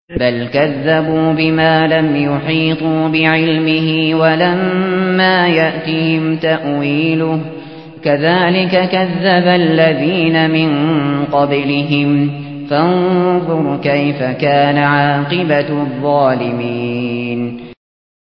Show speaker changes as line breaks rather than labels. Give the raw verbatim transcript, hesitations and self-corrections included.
بل كذبوا بما لم يحيطوا بعلمه ولما يأتهم تأويله كذلك كذب الذين من قبلهم فانظر كيف كان عاقبة الظالمين